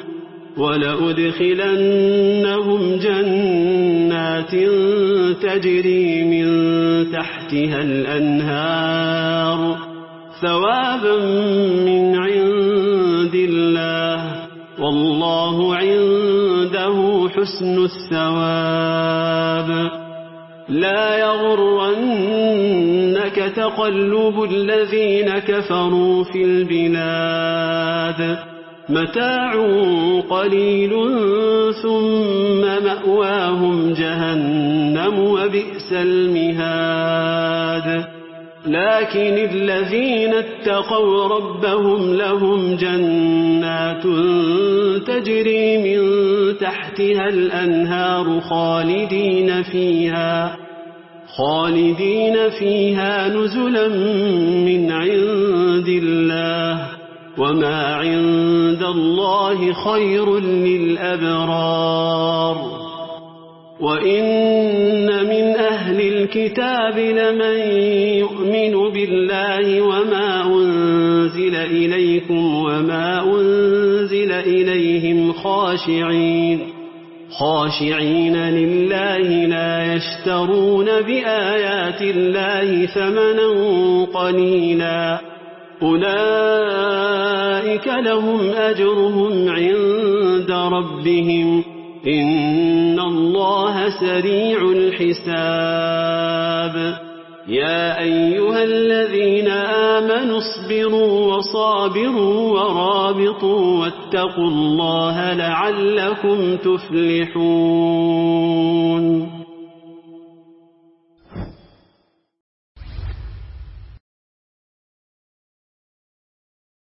ولأدخلنهم جنات تجري من تحتها الأنهار ثوابا من عند الله والله عنده حسن الثواب. لا يغرنك تقلب الذين كفروا في البلاد متاع قليل ثم مأواهم جهنم وبئس المهاد. لكن الذين اتقوا ربهم لهم جنات تجري من تحتها الأنهار خالدين فيها خالدين فيها نزلا من عند الله وما عند الله خير للأبرار. وإن من أهل الكتاب لمن يؤمن بالله وما أنزل إليكم وما أنزل إليهم خاشعين خاشعين لله لا يشترون بآيات الله ثمنا قليلا أولئك لهم أجرهم عند ربهم إن الله سريع الحساب. يا أيها الذين آمنوا اصبروا وصابروا ورابطوا واتقوا الله لعلكم تفلحون.